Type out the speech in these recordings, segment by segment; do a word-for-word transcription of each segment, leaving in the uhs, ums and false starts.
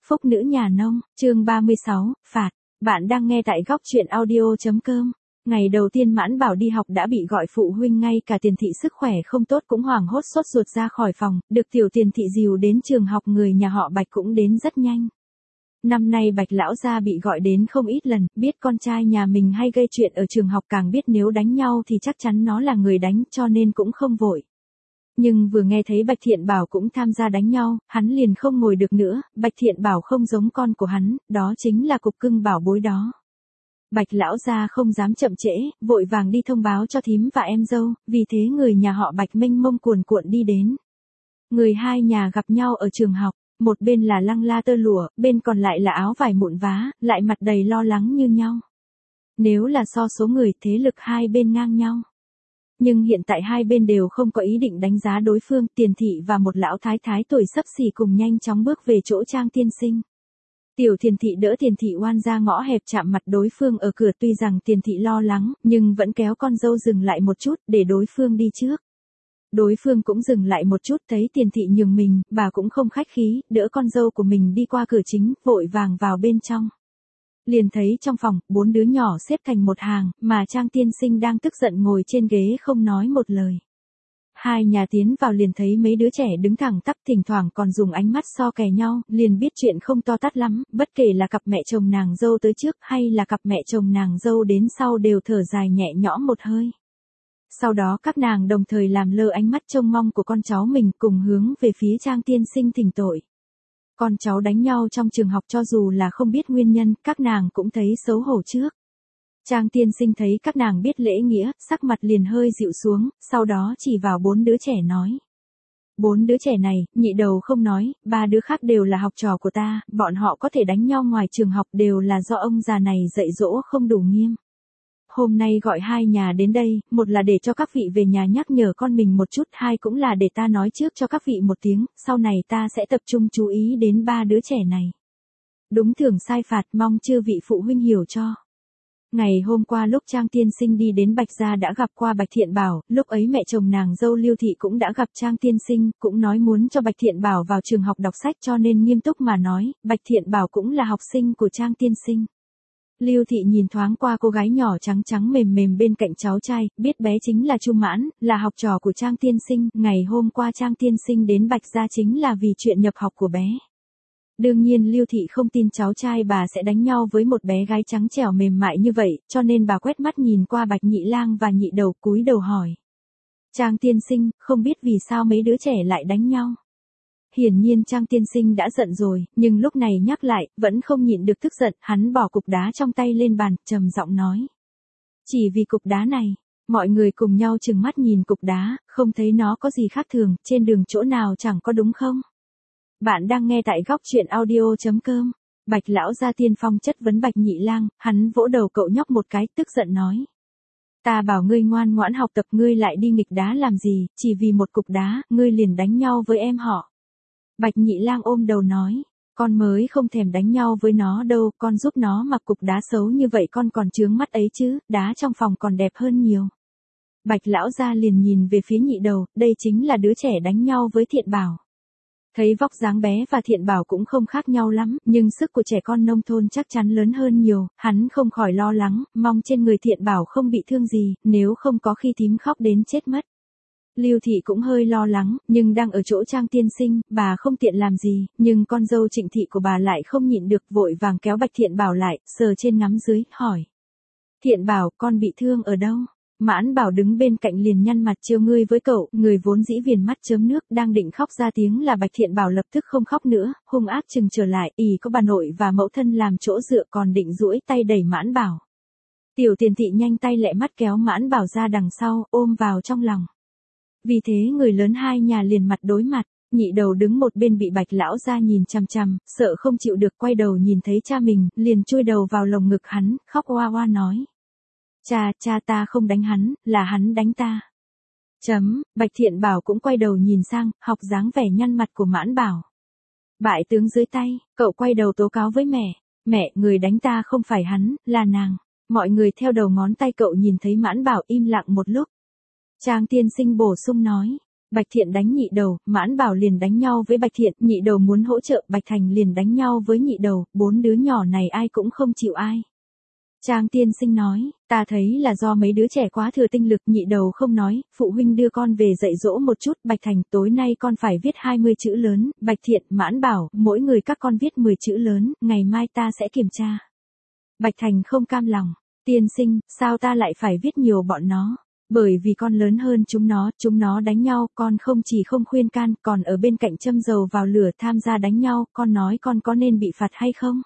Phúc nữ nhà nông, chương ba mươi sáu, phạt. Bạn đang nghe tại góc truyện audio.com. Ngày đầu tiên Mãn Bảo đi học đã bị gọi phụ huynh, ngay cả Tiền Thị sức khỏe không tốt cũng hoảng hốt sốt ruột ra khỏi phòng, được tiểu Tiền Thị dìu đến trường học. Người nhà họ Bạch cũng đến rất nhanh. Năm nay Bạch lão gia bị gọi đến không ít lần, biết con trai nhà mình hay gây chuyện ở trường học, càng biết nếu đánh nhau thì chắc chắn nó là người đánh, cho nên cũng không vội. Nhưng vừa nghe thấy Bạch Thiện Bảo cũng tham gia đánh nhau, hắn liền không ngồi được nữa. Bạch Thiện Bảo không giống con của hắn, đó chính là cục cưng bảo bối đó. Bạch lão gia không dám chậm trễ, vội vàng đi thông báo cho thím và em dâu, vì thế người nhà họ Bạch mênh mông cuồn cuộn đi đến. Người hai nhà gặp nhau ở trường học, một bên là lăng la tơ lụa, bên còn lại là áo vải mụn vá, lại mặt đầy lo lắng như nhau. Nếu là so số người, thế lực hai bên ngang nhau. Nhưng hiện tại hai bên đều không có ý định đánh giá đối phương. Tiền Thị và một lão thái thái tuổi xấp xỉ cùng nhanh chóng bước về chỗ Trang tiên sinh. Tiểu Tiền Thị đỡ Tiền Thị oan ra ngõ hẹp chạm mặt đối phương ở cửa, tuy rằng Tiền Thị lo lắng, nhưng vẫn kéo con dâu dừng lại một chút, để đối phương đi trước. Đối phương cũng dừng lại một chút, thấy Tiền Thị nhường mình, bà cũng không khách khí, đỡ con dâu của mình đi qua cửa chính, vội vàng vào bên trong. Liền thấy trong phòng, bốn đứa nhỏ xếp thành một hàng, mà Trang tiên sinh đang tức giận ngồi trên ghế không nói một lời. Hai nhà tiến vào liền thấy mấy đứa trẻ đứng thẳng tắp, thỉnh thoảng còn dùng ánh mắt so kè nhau, liền biết chuyện không to tát lắm, bất kể là cặp mẹ chồng nàng dâu tới trước hay là cặp mẹ chồng nàng dâu đến sau đều thở dài nhẹ nhõm một hơi. Sau đó các nàng đồng thời làm lơ ánh mắt trông mong của con cháu mình, cùng hướng về phía Trang tiên sinh thỉnh tội. Con cháu đánh nhau trong trường học, cho dù là không biết nguyên nhân, các nàng cũng thấy xấu hổ trước. Trang tiên sinh thấy các nàng biết lễ nghĩa, sắc mặt liền hơi dịu xuống, sau đó chỉ vào bốn đứa trẻ nói. Bốn đứa trẻ này, nhị đầu không nói, ba đứa khác đều là học trò của ta, bọn họ có thể đánh nhau ngoài trường học đều là do ông già này dạy dỗ không đủ nghiêm. Hôm nay gọi hai nhà đến đây, một là để cho các vị về nhà nhắc nhở con mình một chút, hai cũng là để ta nói trước cho các vị một tiếng, sau này ta sẽ tập trung chú ý đến ba đứa trẻ này. Đúng thường sai phạt, mong chư vị phụ huynh hiểu cho. Ngày hôm qua lúc Trang tiên sinh đi đến Bạch gia đã gặp qua Bạch Thiện Bảo, lúc ấy mẹ chồng nàng dâu Lưu Thị cũng đã gặp Trang tiên sinh, cũng nói muốn cho Bạch Thiện Bảo vào trường học đọc sách, cho nên nghiêm túc mà nói, Bạch Thiện Bảo cũng là học sinh của Trang tiên sinh. Lưu Thị nhìn thoáng qua cô gái nhỏ trắng trắng mềm mềm bên cạnh cháu trai, biết bé chính là Chu Mãn, là học trò của Trang tiên sinh. Ngày hôm qua Trang tiên sinh đến Bạch gia chính là vì chuyện nhập học của bé. Đương nhiên Lưu Thị không tin cháu trai bà sẽ đánh nhau với một bé gái trắng trẻo mềm mại như vậy, cho nên bà quét mắt nhìn qua Bạch Nhị Lang và Nhị Đầu, cúi đầu hỏi. Trang tiên sinh, không biết vì sao mấy đứa trẻ lại đánh nhau. Hiển nhiên Trang tiên sinh đã giận rồi, nhưng lúc này nhắc lại, vẫn không nhịn được tức giận, hắn bỏ cục đá trong tay lên bàn, trầm giọng nói. Chỉ vì cục đá này, mọi người cùng nhau trừng mắt nhìn cục đá, không thấy nó có gì khác thường, trên đường chỗ nào chẳng có đúng không? Bạn đang nghe tại góc truyện audio.com. Bạch lão gia tiên phong chất vấn Bạch Nhị Lang, hắn vỗ đầu cậu nhóc một cái, tức giận nói. Ta bảo ngươi ngoan ngoãn học tập, ngươi lại đi nghịch đá làm gì, chỉ vì một cục đá, ngươi liền đánh nhau với em họ. Bạch Nhị Lang ôm đầu nói, con mới không thèm đánh nhau với nó đâu, con giúp nó mặc cục đá xấu như vậy con còn chướng mắt ấy chứ, đá trong phòng còn đẹp hơn nhiều. Bạch lão gia liền nhìn về phía Nhị Đầu, đây chính là đứa trẻ đánh nhau với Thiện Bảo. Thấy vóc dáng bé và Thiện Bảo cũng không khác nhau lắm, nhưng sức của trẻ con nông thôn chắc chắn lớn hơn nhiều, hắn không khỏi lo lắng, mong trên người Thiện Bảo không bị thương gì, nếu không có khi thím khóc đến chết mất. Lưu Thị cũng hơi lo lắng, nhưng đang ở chỗ Trang tiên sinh, bà không tiện làm gì, nhưng con dâu Trịnh Thị của bà lại không nhịn được, vội vàng kéo Bạch Thiện Bảo lại, sờ trên ngắm dưới, hỏi. Thiện Bảo, con bị thương ở đâu? Mãn Bảo đứng bên cạnh liền nhăn mặt trêu ngươi với cậu, người vốn dĩ viền mắt chớm nước, đang định khóc ra tiếng là Bạch Thiện Bảo lập tức không khóc nữa, hung ác chừng trở lại, ì có bà nội và mẫu thân làm chỗ dựa, còn định duỗi tay đẩy Mãn Bảo. Tiểu Tiền Thị nhanh tay lẹ mắt kéo Mãn Bảo ra đằng sau, ôm vào trong lòng. Vì thế người lớn hai nhà liền mặt đối mặt. Nhị Đầu đứng một bên bị Bạch lão gia nhìn chằm chằm, sợ không chịu được, quay đầu nhìn thấy cha mình, liền chui đầu vào lồng ngực hắn, khóc oa oa nói. Cha, cha ta không đánh hắn, là hắn đánh ta. Chấm, Bạch Thiện Bảo cũng quay đầu nhìn sang, học dáng vẻ nhăn mặt của Mãn Bảo. Bại tướng dưới tay, cậu quay đầu tố cáo với mẹ. Mẹ, người đánh ta không phải hắn, là nàng. Mọi người theo đầu ngón tay cậu nhìn thấy Mãn Bảo im lặng một lúc. Trang tiên sinh bổ sung nói. Bạch Thiện đánh Nhị Đầu, Mãn Bảo liền đánh nhau với Bạch Thiện, Nhị Đầu muốn hỗ trợ, Bạch Thành liền đánh nhau với Nhị Đầu, bốn đứa nhỏ này ai cũng không chịu ai. Trang tiên sinh nói, ta thấy là do mấy đứa trẻ quá thừa tinh lực. Nhị Đầu không nói, phụ huynh đưa con về dạy dỗ một chút. Bạch Thành, tối nay con phải viết hai mươi chữ lớn. Bạch Thiện, Mãn Bảo, mỗi người các con viết mười chữ lớn, ngày mai ta sẽ kiểm tra. Bạch Thành không cam lòng, tiên sinh, sao ta lại phải viết nhiều bọn nó? Bởi vì con lớn hơn chúng nó, chúng nó đánh nhau, con không chỉ không khuyên can, còn ở bên cạnh châm dầu vào lửa tham gia đánh nhau, con nói con có nên bị phạt hay không?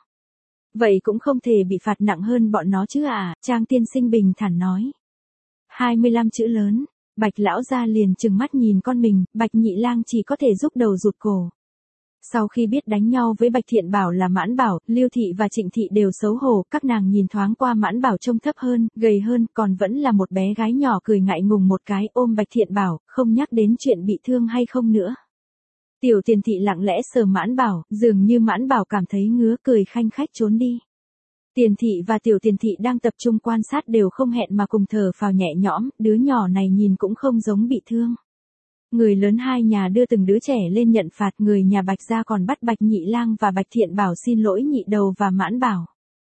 Vậy cũng không thể bị phạt nặng hơn bọn nó chứ à, Trang tiên sinh bình thản nói. hai mươi lăm chữ lớn, Bạch lão gia liền trừng mắt nhìn con mình, Bạch Nhị Lang chỉ có thể rúc đầu rụt cổ. Sau khi biết đánh nhau với Bạch Thiện Bảo là Mãn Bảo, Lưu Thị và Trịnh Thị đều xấu hổ, các nàng nhìn thoáng qua Mãn Bảo trông thấp hơn, gầy hơn, còn vẫn là một bé gái nhỏ cười ngại ngùng một cái ôm Bạch Thiện Bảo, không nhắc đến chuyện bị thương hay không nữa. Tiểu Tiền Thị lặng lẽ sờ Mãn Bảo, dường như Mãn Bảo cảm thấy ngứa cười khanh khách trốn đi. Tiền Thị và Tiểu Tiền Thị đang tập trung quan sát đều không hẹn mà cùng thở phào nhẹ nhõm, đứa nhỏ này nhìn cũng không giống bị thương. Người lớn hai nhà đưa từng đứa trẻ lên nhận phạt, người nhà Bạch gia còn bắt Bạch Nhị Lang và Bạch Thiện Bảo xin lỗi Nhị Đầu và Mãn Bảo.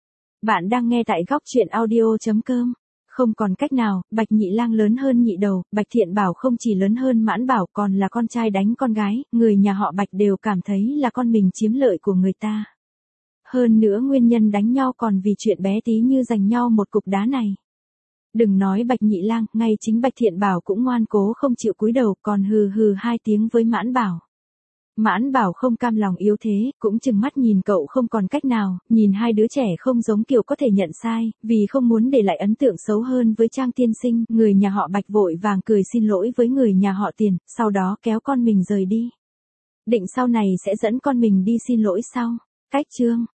Bạn đang nghe tại góc truyện audio chấm com. Không còn cách nào, Bạch Nhị Lang lớn hơn Nhị Đầu, Bạch Thiện Bảo không chỉ lớn hơn Mãn Bảo còn là con trai đánh con gái, người nhà họ Bạch đều cảm thấy là con mình chiếm lợi của người ta. Hơn nữa nguyên nhân đánh nhau còn vì chuyện bé tí như giành nhau một cục đá này. Đừng nói Bạch Nhị Lang, ngay chính Bạch Thiện Bảo cũng ngoan cố không chịu cúi đầu, còn hừ hừ hai tiếng với Mãn Bảo. Mãn Bảo không cam lòng yếu thế, cũng chừng mắt nhìn cậu không còn cách nào, nhìn hai đứa trẻ không giống kiểu có thể nhận sai, vì không muốn để lại ấn tượng xấu hơn với Trang tiên sinh, người nhà họ Bạch vội vàng cười xin lỗi với người nhà họ Tiền, sau đó kéo con mình rời đi. Định sau này sẽ dẫn con mình đi xin lỗi sau. Cách chương